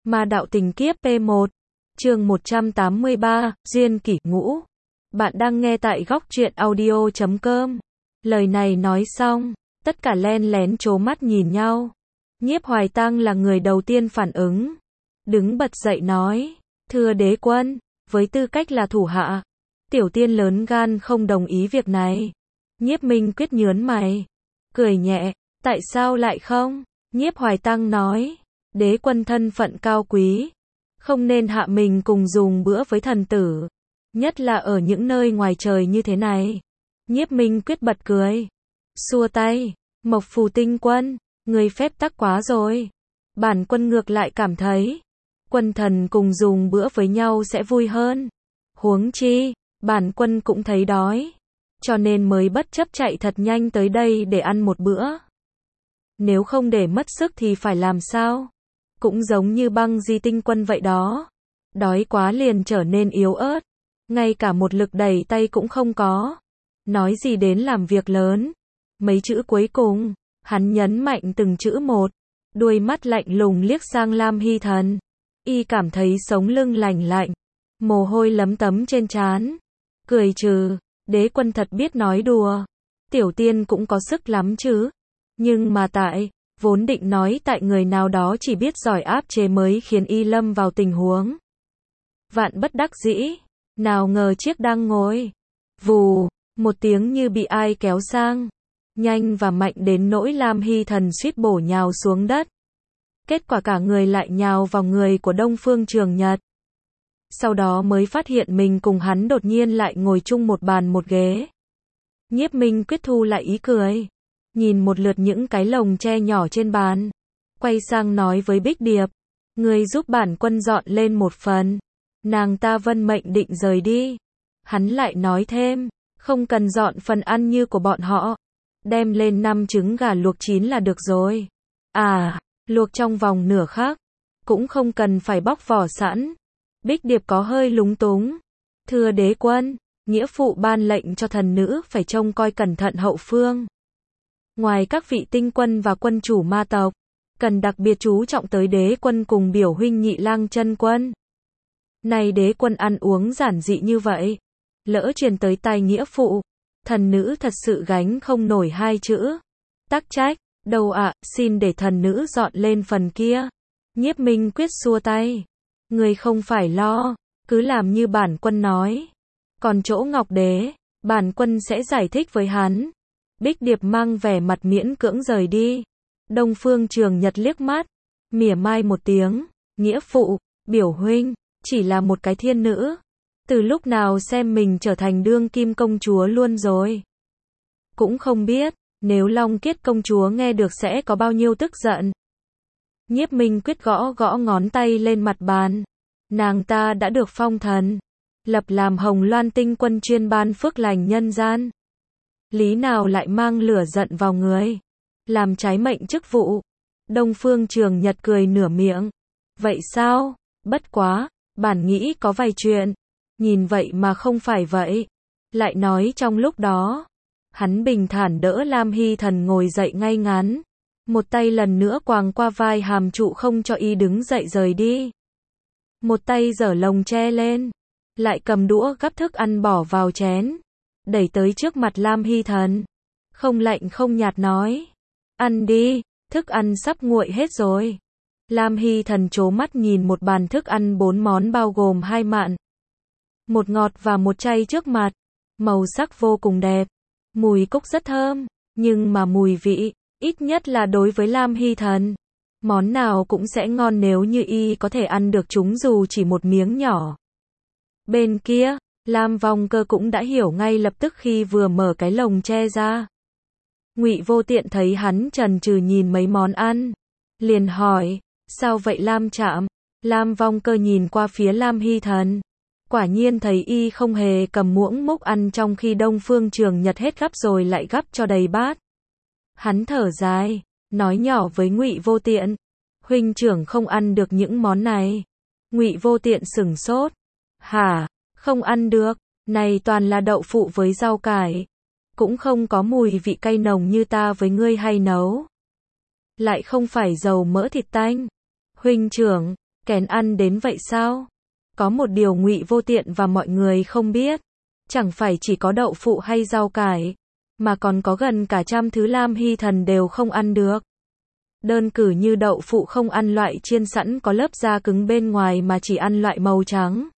Ma đạo tình kiếp P1, chương 183, Duyên kỷ ngũ. Bạn đang nghe tại góc truyện audio.com. Lời này nói xong, tất cả len lén trố mắt nhìn nhau. Nhiếp Hoài Tăng là người đầu tiên phản ứng. Đứng bật dậy nói, thưa đế quân, với tư cách là thủ hạ, tiểu tiên lớn gan không đồng ý việc này. Nhiếp Minh Quyết nhớn mày, cười nhẹ, tại sao lại không? Nhiếp Hoài Tăng nói, đế quân thân phận cao quý, không nên hạ mình cùng dùng bữa với thần tử, nhất là ở những nơi ngoài trời như thế này. Nhiếp Minh Quyết bật cười, xua tay, Mộc Phù Tinh quân, người phép tắc quá rồi. Bản quân ngược lại cảm thấy, quân thần cùng dùng bữa với nhau sẽ vui hơn. Huống chi, bản quân cũng thấy đói, cho nên mới bất chấp chạy thật nhanh tới đây để ăn một bữa. Nếu không để mất sức thì phải làm sao? Cũng giống như Băng Di Tinh quân vậy đó. Đói quá liền trở nên yếu ớt, ngay cả một lực đẩy tay cũng không có. Nói gì đến làm việc lớn. Mấy chữ cuối cùng, hắn nhấn mạnh từng chữ một, đuôi mắt lạnh lùng liếc sang Lam Hy Thần. Y cảm thấy sống lưng lành lạnh, mồ hôi lấm tấm trên trán. Cười trừ, đế quân thật biết nói đùa. Tiểu tiên cũng có sức lắm chứ. Nhưng mà vốn định nói tại người nào đó chỉ biết giỏi áp chế mới khiến y lâm vào tình huống vạn bất đắc dĩ. Nào ngờ chiếc đang ngồi, vù, một tiếng như bị ai kéo sang, nhanh và mạnh đến nỗi Lam Hy Thần suýt bổ nhào xuống đất. Kết quả cả người lại nhào vào người của Đông Phương Trường Nhật. Sau đó mới phát hiện mình cùng hắn đột nhiên lại ngồi chung một bàn một ghế. Nhiếp Minh Quyết thu lại ý cười, nhìn một lượt những cái lồng tre nhỏ trên bàn, quay sang nói với Bích Điệp, người giúp bản quân dọn lên một phần, nàng ta vân mệnh định rời đi. Hắn lại nói thêm, không cần dọn phần ăn như của bọn họ, đem lên 5 trứng gà luộc chín là được rồi. À, luộc trong vòng nửa khắc, cũng không cần phải bóc vỏ sẵn. Bích Điệp có hơi lúng túng, thưa đế quân, nghĩa phụ ban lệnh cho thần nữ phải trông coi cẩn thận hậu phương. Ngoài các vị tinh quân và quân chủ ma tộc, cần đặc biệt chú trọng tới đế quân cùng biểu huynh Nhị Lang Chân quân. Này đế quân ăn uống giản dị như vậy, lỡ truyền tới tai nghĩa phụ, thần nữ thật sự gánh không nổi 2 chữ. Tắc trách, đâu ạ, xin để thần nữ dọn lên phần kia. Nhiếp Minh Quyết xua tay, người không phải lo, cứ làm như bản quân nói. Còn chỗ Ngọc Đế, bản quân sẽ giải thích với hắn. Bích Điệp mang vẻ mặt miễn cưỡng rời đi. Đông Phương Trường Nhật liếc mắt, mỉa mai một tiếng, nghĩa phụ, biểu huynh, chỉ là một cái thiên nữ. Từ lúc nào xem mình trở thành đương kim công chúa luôn rồi. Cũng không biết, nếu Long Kiết công chúa nghe được sẽ có bao nhiêu tức giận. Nhiếp Minh Quyết gõ gõ ngón tay lên mặt bàn. Nàng ta đã được phong thần, lập làm Hồng Loan Tinh quân chuyên ban phước lành nhân gian. Lý nào lại mang lửa giận vào người, làm trái mệnh chức vụ. Đông Phương Trường Nhật cười nửa miệng. Vậy sao? Bất quá, bản nghĩ có vài chuyện. Nhìn vậy mà không phải vậy. Lại nói trong lúc đó, hắn bình thản đỡ Lam Hy Thần ngồi dậy ngay ngắn. Một tay lần nữa quàng qua vai hàm trụ không cho y đứng dậy rời đi. Một tay giở lồng tre lên, lại cầm đũa gắp thức ăn bỏ vào chén, đẩy tới trước mặt Lam Hy Thần. Không lạnh không nhạt nói, ăn đi, thức ăn sắp nguội hết rồi. Lam Hy Thần trố mắt nhìn một bàn thức ăn 4 món bao gồm 2 mặn, một ngọt và một chay trước mặt. Màu sắc vô cùng đẹp, mùi cúc rất thơm, nhưng mà mùi vị, ít nhất là đối với Lam Hy Thần, món nào cũng sẽ ngon nếu như y có thể ăn được chúng dù chỉ một miếng nhỏ. Bên kia, Lam Vong Cơ cũng đã hiểu ngay lập tức khi vừa mở cái lồng tre ra. Ngụy Vô Tiện thấy hắn chần chừ nhìn mấy món ăn, liền hỏi, sao vậy Lam Trạm? Lam Vong Cơ nhìn qua phía Lam Hy Thần, quả nhiên thấy y không hề cầm muỗng múc ăn trong khi Đông Phương Trường Nhật hết gắp rồi lại gắp cho đầy bát. Hắn thở dài, nói nhỏ với Ngụy Vô Tiện, huynh trưởng không ăn được những món này. Ngụy Vô Tiện sửng sốt, hả, không ăn được, này toàn là đậu phụ với rau cải, cũng không có mùi vị cay nồng như ta với ngươi hay nấu. Lại không phải dầu mỡ thịt tanh. Huynh trưởng, Kén ăn đến vậy sao? Có một điều Ngụy Vô Tiện và mọi người không biết, chẳng phải chỉ có đậu phụ hay rau cải, mà còn có gần cả trăm thứ Lam Hy Thần đều không ăn được. Đơn cử như đậu phụ không ăn loại chiên sẵn có lớp da cứng bên ngoài mà chỉ ăn loại màu trắng.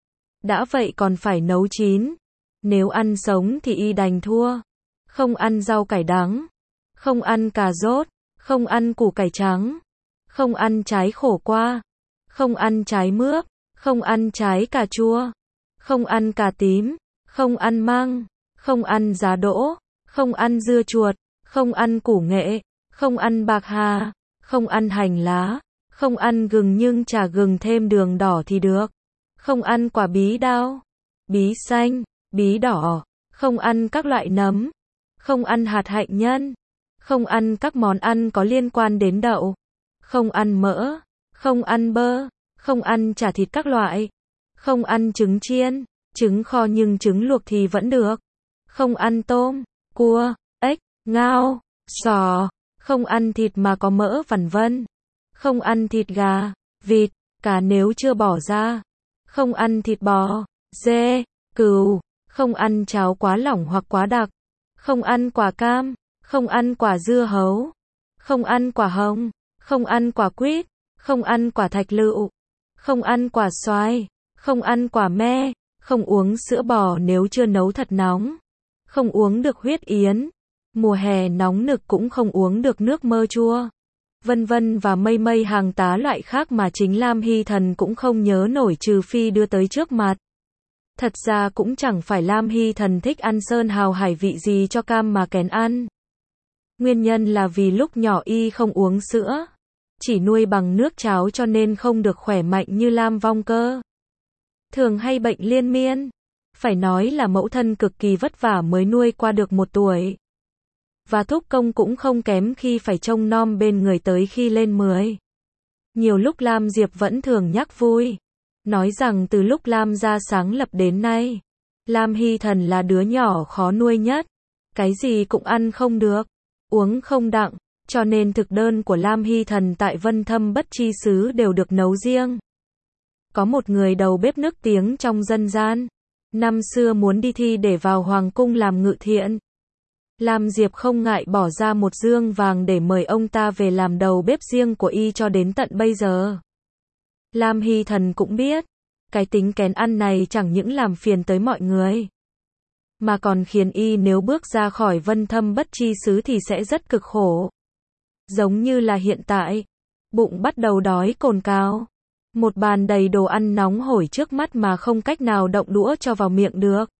Đã vậy còn phải nấu chín. Nếu ăn sống thì y đành thua. Không ăn rau cải đắng, không ăn cà rốt, không ăn củ cải trắng, không ăn trái khổ qua, không ăn trái mướp, không ăn trái cà chua, không ăn cà tím, không ăn măng, không ăn giá đỗ, không ăn dưa chuột, không ăn củ nghệ, không ăn bạc hà, không ăn hành lá, không ăn gừng nhưng chả gừng thêm đường đỏ thì được, không ăn quả bí đao, bí xanh, bí đỏ, không ăn các loại nấm, không ăn hạt hạnh nhân, không ăn các món ăn có liên quan đến đậu, không ăn mỡ, không ăn bơ, không ăn chả thịt các loại, không ăn trứng chiên, trứng kho nhưng trứng luộc thì vẫn được, không ăn tôm, cua, ếch, ngao, sò, không ăn thịt mà có mỡ vằn vân, không ăn thịt gà, vịt, cá nếu chưa bỏ ra, không ăn thịt bò, dê, cừu, không ăn cháo quá lỏng hoặc quá đặc, không ăn quả cam, không ăn quả dưa hấu, không ăn quả hồng, không ăn quả quýt, không ăn quả thạch lựu, không ăn quả xoài, không ăn quả me, không uống sữa bò nếu chưa nấu thật nóng, không uống được huyết yến, mùa hè nóng nực cũng không uống được nước mơ chua, vân vân và mây mây hàng tá loại khác mà chính Lam Hy Thần cũng không nhớ nổi trừ phi đưa tới trước mặt. Thật ra cũng chẳng phải Lam Hy Thần thích ăn sơn hào hải vị gì cho cam mà kén ăn. Nguyên nhân là vì lúc nhỏ y không uống sữa, chỉ nuôi bằng nước cháo cho nên không được khỏe mạnh như Lam Vong Cơ. Thường hay bệnh liên miên. Phải nói là mẫu thân cực kỳ vất vả mới nuôi qua được 1 tuổi. Và thúc công cũng không kém khi phải trông nom bên người tới khi lên 10. Nhiều lúc Lam Diệp vẫn thường nhắc vui. Nói rằng từ lúc Lam gia sáng lập đến nay, Lam Hy Thần là đứa nhỏ khó nuôi nhất. Cái gì cũng ăn không được, uống không đặng, cho nên thực đơn của Lam Hy Thần tại Vân Thâm Bất Chi Xứ đều được nấu riêng. Có một người đầu bếp nức tiếng trong dân gian, năm xưa muốn đi thi để vào hoàng cung làm ngự thiện. Lam Diệp không ngại bỏ ra 1 dương vàng để mời ông ta về làm đầu bếp riêng của y cho đến tận bây giờ. Lam Hy Thần cũng biết, cái tính kén ăn này chẳng những làm phiền tới mọi người, mà còn khiến y nếu bước ra khỏi Vân Thâm Bất Chi Xứ thì sẽ rất cực khổ. Giống như là hiện tại, bụng bắt đầu đói cồn cào, một bàn đầy đồ ăn nóng hổi trước mắt mà không cách nào động đũa cho vào miệng được.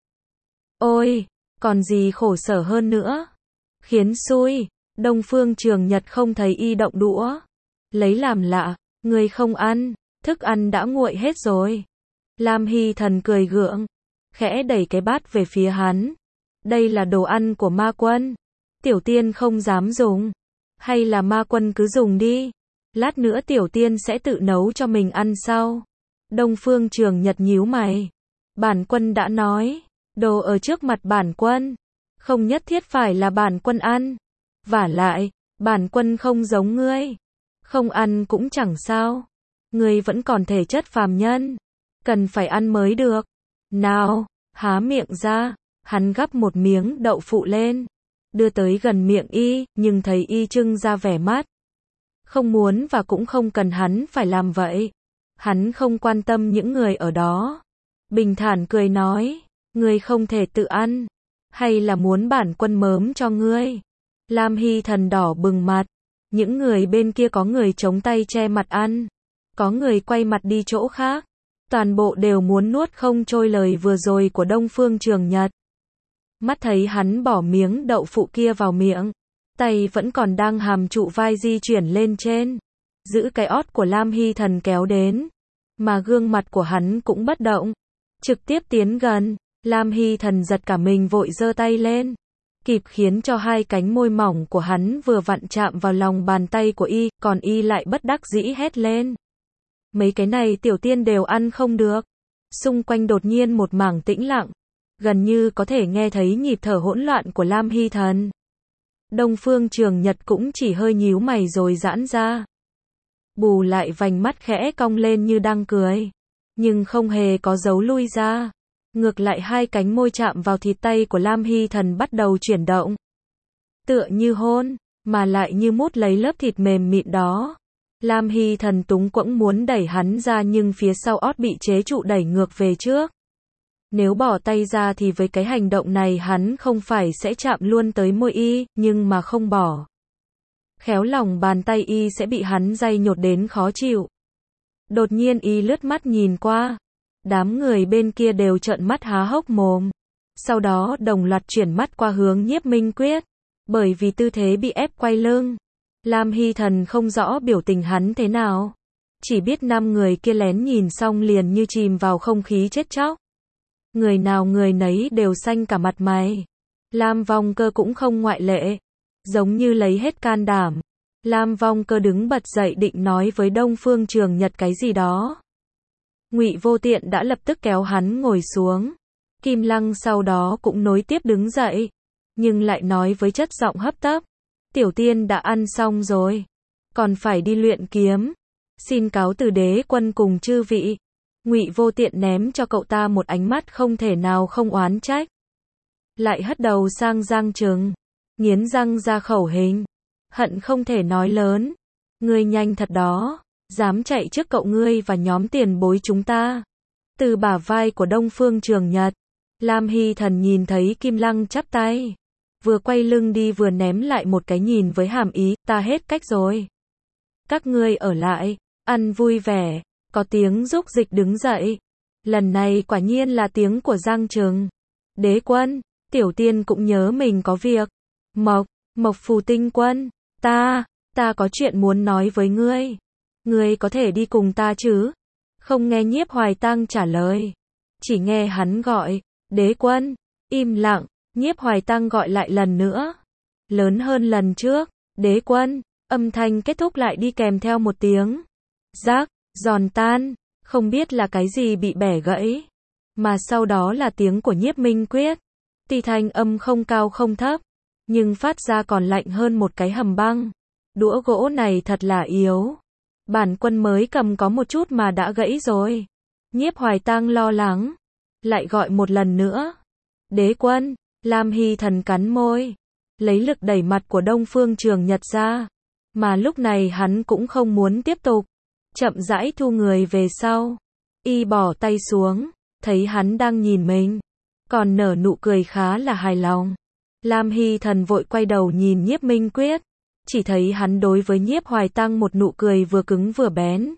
Ôi, còn gì khổ sở hơn nữa. Khiến xui, Đông Phương Trường Nhật không thấy y động đũa. Lấy làm lạ, người không ăn, thức ăn đã nguội hết rồi. Lam Hy Thần cười gượng, khẽ đẩy cái bát về phía hắn. Đây là đồ ăn của ma quân. Tiểu tiên không dám dùng. Hay là ma quân cứ dùng đi. Lát nữa tiểu tiên sẽ tự nấu cho mình ăn sau. Đông Phương Trường Nhật nhíu mày. Bản quân đã nói, đồ ở trước mặt bản quân, không nhất thiết phải là bản quân ăn. Vả lại, bản quân không giống ngươi. Không ăn cũng chẳng sao. Ngươi vẫn còn thể chất phàm nhân. Cần phải ăn mới được. Nào, há miệng ra. Hắn gắp một miếng đậu phụ lên. Đưa tới gần miệng y, nhưng thấy y trưng ra vẻ mắt. Không muốn và cũng không cần hắn phải làm vậy. Hắn không quan tâm những người ở đó. Bình thản cười nói, ngươi không thể tự ăn. Hay là muốn bản quân mớm cho ngươi? Lam Hy Thần đỏ bừng mặt. Những người bên kia có người chống tay che mặt ăn. Có người quay mặt đi chỗ khác. Toàn bộ đều muốn nuốt không trôi lời vừa rồi của Đông Phương Trường Nhật. Mắt thấy hắn bỏ miếng đậu phụ kia vào miệng. Tay vẫn còn đang hàm trụ vai di chuyển lên trên. Giữ cái ót của Lam Hy Thần kéo đến. Mà gương mặt của hắn cũng bất động. Trực tiếp tiến gần. Lam Hy Thần giật cả mình vội giơ tay lên. Kịp khiến cho 2 cánh môi mỏng của hắn vừa vặn chạm vào lòng bàn tay của y. Còn y lại bất đắc dĩ hét lên. Mấy cái này tiểu tiên đều ăn không được. Xung quanh đột nhiên một mảng tĩnh lặng. Gần như có thể nghe thấy nhịp thở hỗn loạn của Lam Hy Thần. Đông Phương Trường Nhật cũng chỉ hơi nhíu mày rồi giãn ra. bù lại vành mắt khẽ cong lên như đang cười, nhưng không hề có dấu lui ra. Ngược lại hai cánh môi chạm vào thịt tay của Lam Hy Thần bắt đầu chuyển động. Tựa như hôn, mà lại như mút lấy lớp thịt mềm mịn đó. Lam Hy Thần túng quẫn muốn đẩy hắn ra nhưng phía sau ót bị chế trụ đẩy ngược về trước. Nếu bỏ tay ra thì với cái hành động này hắn không phải sẽ chạm luôn tới môi y, nhưng mà không bỏ. Khéo lòng bàn tay y sẽ bị hắn day nhột đến khó chịu. Đột nhiên y lướt mắt nhìn qua. Đám người bên kia đều trợn mắt há hốc mồm. Sau đó đồng loạt chuyển mắt qua hướng Nhiếp Minh Quyết. Bởi vì tư thế bị ép quay lưng. Lam Hy Thần không rõ biểu tình hắn thế nào. Chỉ biết 5 người kia lén nhìn xong liền như chìm vào không khí chết chóc. Người nào người nấy đều xanh cả mặt mày. Lam Vong Cơ cũng không ngoại lệ. Giống như lấy hết can đảm. Lam Vong Cơ đứng bật dậy định nói với Đông Phương Trường Nhật cái gì đó. Ngụy Vô Tiện đã lập tức kéo hắn ngồi xuống. Kim Lăng sau đó cũng nối tiếp đứng dậy. Nhưng lại nói với chất giọng hấp tấp. Tiểu tiên đã ăn xong rồi. Còn phải đi luyện kiếm. Xin cáo từ đế quân cùng chư vị. Ngụy Vô Tiện ném cho cậu ta một ánh mắt không thể nào không oán trách. Lại hất đầu sang Giang Trừng. Nghiến răng ra khẩu hình. Hận không thể nói lớn. Ngươi nhanh thật đó. Dám chạy trước cậu ngươi và nhóm tiền bối chúng ta. Từ bả vai của Đông Phương Trường Nhật. Lam Hy Thần nhìn thấy Kim Lăng chắp tay. Vừa quay lưng đi vừa ném lại một cái nhìn với hàm ý, ta hết cách rồi. Các ngươi ở lại, ăn vui vẻ. Có tiếng rúc dịch đứng dậy. Lần này quả nhiên là tiếng của Giang Trừng. Đế quân, tiểu tiên cũng nhớ mình có việc. Mộc Phù Tinh quân, ta có chuyện muốn nói với ngươi. Ngươi có thể đi cùng ta chứ? Không nghe Nhiếp Hoài Tăng trả lời. Chỉ nghe hắn gọi, đế quân, im lặng, Nhiếp Hoài Tăng gọi lại lần nữa. Lớn hơn lần trước, đế quân, âm thanh kết thúc lại đi kèm theo một tiếng. Rác, giòn tan, không biết là cái gì bị bẻ gãy. Mà sau đó là tiếng của Nhiếp Minh Quyết. Tuy thanh âm không cao không thấp, nhưng phát ra còn lạnh hơn một cái hầm băng. Đũa gỗ này thật là yếu. Bản quân mới cầm có một chút mà đã gãy rồi. Nhiếp Hoài Tăng lo lắng. Lại gọi một lần nữa. Đế quân, Lam Hy Thần cắn môi. Lấy lực đẩy mặt của Đông Phương Trường Nhật ra. Mà lúc này hắn cũng không muốn tiếp tục. Chậm rãi thu người về sau. Y bỏ tay xuống. Thấy hắn đang nhìn mình. Còn nở nụ cười khá là hài lòng. Lam Hy Thần vội quay đầu nhìn Nhiếp Minh Quyết. Chỉ thấy hắn đối với Nhiếp Hoài Tăng một nụ cười vừa cứng vừa bén.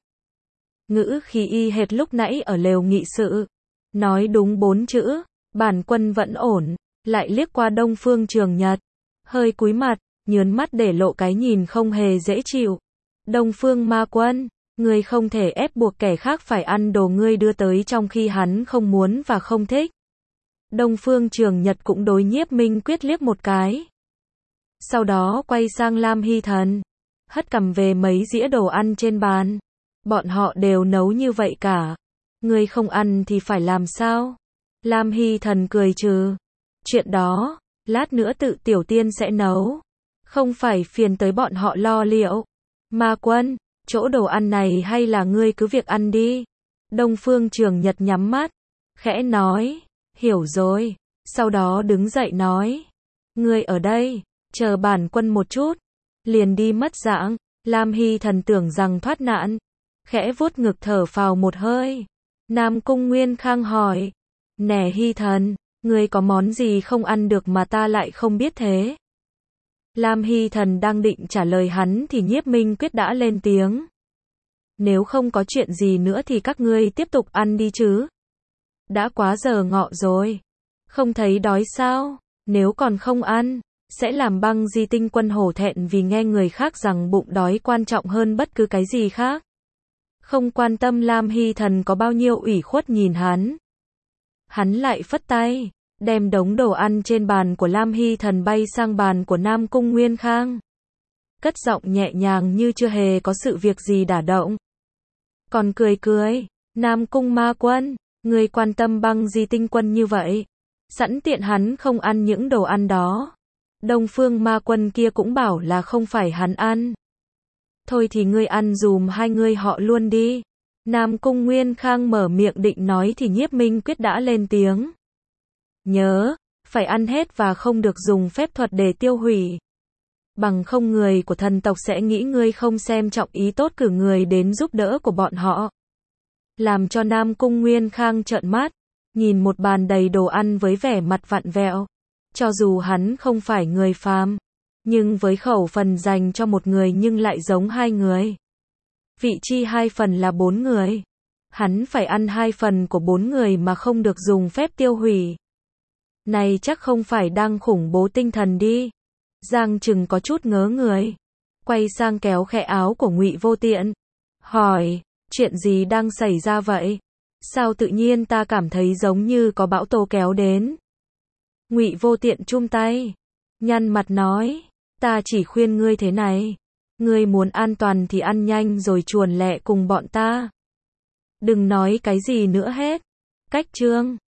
Ngữ khí y hệt lúc nãy ở lều nghị sự. Nói đúng 4 chữ, bản quân vẫn ổn. Lại liếc qua Đông Phương Trường Nhật. Hơi cúi mặt, nhớn mắt để lộ cái nhìn không hề dễ chịu. Đông Phương Ma Quân, ngươi không thể ép buộc kẻ khác phải ăn đồ ngươi đưa tới trong khi hắn không muốn và không thích. Đông Phương Trường Nhật cũng đối Nhiếp Minh Quyết liếc một cái. Sau đó quay sang Lam Hy Thần. Hất cằm về mấy dĩa đồ ăn trên bàn. Bọn họ đều nấu như vậy cả. Ngươi không ăn thì phải làm sao? Lam Hy Thần cười trừ. Chuyện đó, lát nữa tự tiểu tiên sẽ nấu. Không phải phiền tới bọn họ lo liệu. Ma Quân, chỗ đồ ăn này hay là ngươi cứ việc ăn đi. Đông Phương Trường Nhật nhắm mắt. Khẽ nói. Hiểu rồi. Sau đó đứng dậy nói. Ngươi ở đây. Chờ bản quân một chút. Liền đi mất dạng. Lam Hy Thần tưởng rằng thoát nạn. Khẽ vuốt ngực thở phào một hơi. Nam Cung Nguyên Khang hỏi. Nè Hy Thần, ngươi có món gì không ăn được mà ta lại không biết thế? Lam Hy Thần đang định trả lời hắn thì Nhiếp Minh Quyết đã lên tiếng. Nếu không có chuyện gì nữa thì các ngươi tiếp tục ăn đi chứ. Đã quá giờ ngọ rồi. Không thấy đói sao? Nếu còn không ăn, sẽ làm Băng Di Tinh quân hổ thẹn vì nghe người khác rằng bụng đói quan trọng hơn bất cứ cái gì khác. Không quan tâm Lam Hy Thần có bao nhiêu ủy khuất nhìn hắn. Hắn lại phất tay, đem đống đồ ăn trên bàn của Lam Hy Thần bay sang bàn của Nam Cung Nguyên Khang. Cất giọng nhẹ nhàng như chưa hề có sự việc gì đả động. Còn cười, Nam Cung Ma Quân, ngươi quan tâm Băng Di Tinh quân như vậy. Sẵn tiện hắn không ăn những đồ ăn đó. Đông Phương Ma Quân kia cũng bảo là không phải hắn ăn. Thôi thì ngươi ăn dùm hai người họ luôn đi. Nam Cung Nguyên Khang mở miệng định nói thì Nhiếp Minh Quyết đã lên tiếng. Nhớ, phải ăn hết và không được dùng phép thuật để tiêu hủy. Bằng không người của thần tộc sẽ nghĩ ngươi không xem trọng ý tốt cử người đến giúp đỡ của bọn họ. Làm cho Nam Cung Nguyên Khang trợn mắt, nhìn một bàn đầy đồ ăn với vẻ mặt vặn vẹo. Cho dù hắn không phải người phàm, nhưng với khẩu phần dành cho một người nhưng lại giống hai người. Vị chi 2 phần là 4 người. Hắn phải ăn 2 phần của 4 người mà không được dùng phép tiêu hủy. Này chắc không phải đang khủng bố tinh thần đi. Giang Trừng có chút ngớ người, quay sang kéo khẽ áo của Ngụy Vô Tiện, hỏi, chuyện gì đang xảy ra vậy? Sao tự nhiên ta cảm thấy giống như có bão tố kéo đến? Ngụy Vô Tiện chum tay, nhăn mặt nói, ta chỉ khuyên ngươi thế này, ngươi muốn an toàn thì ăn nhanh rồi chuồn lẹ cùng bọn ta. Đừng nói cái gì nữa hết. Cách chương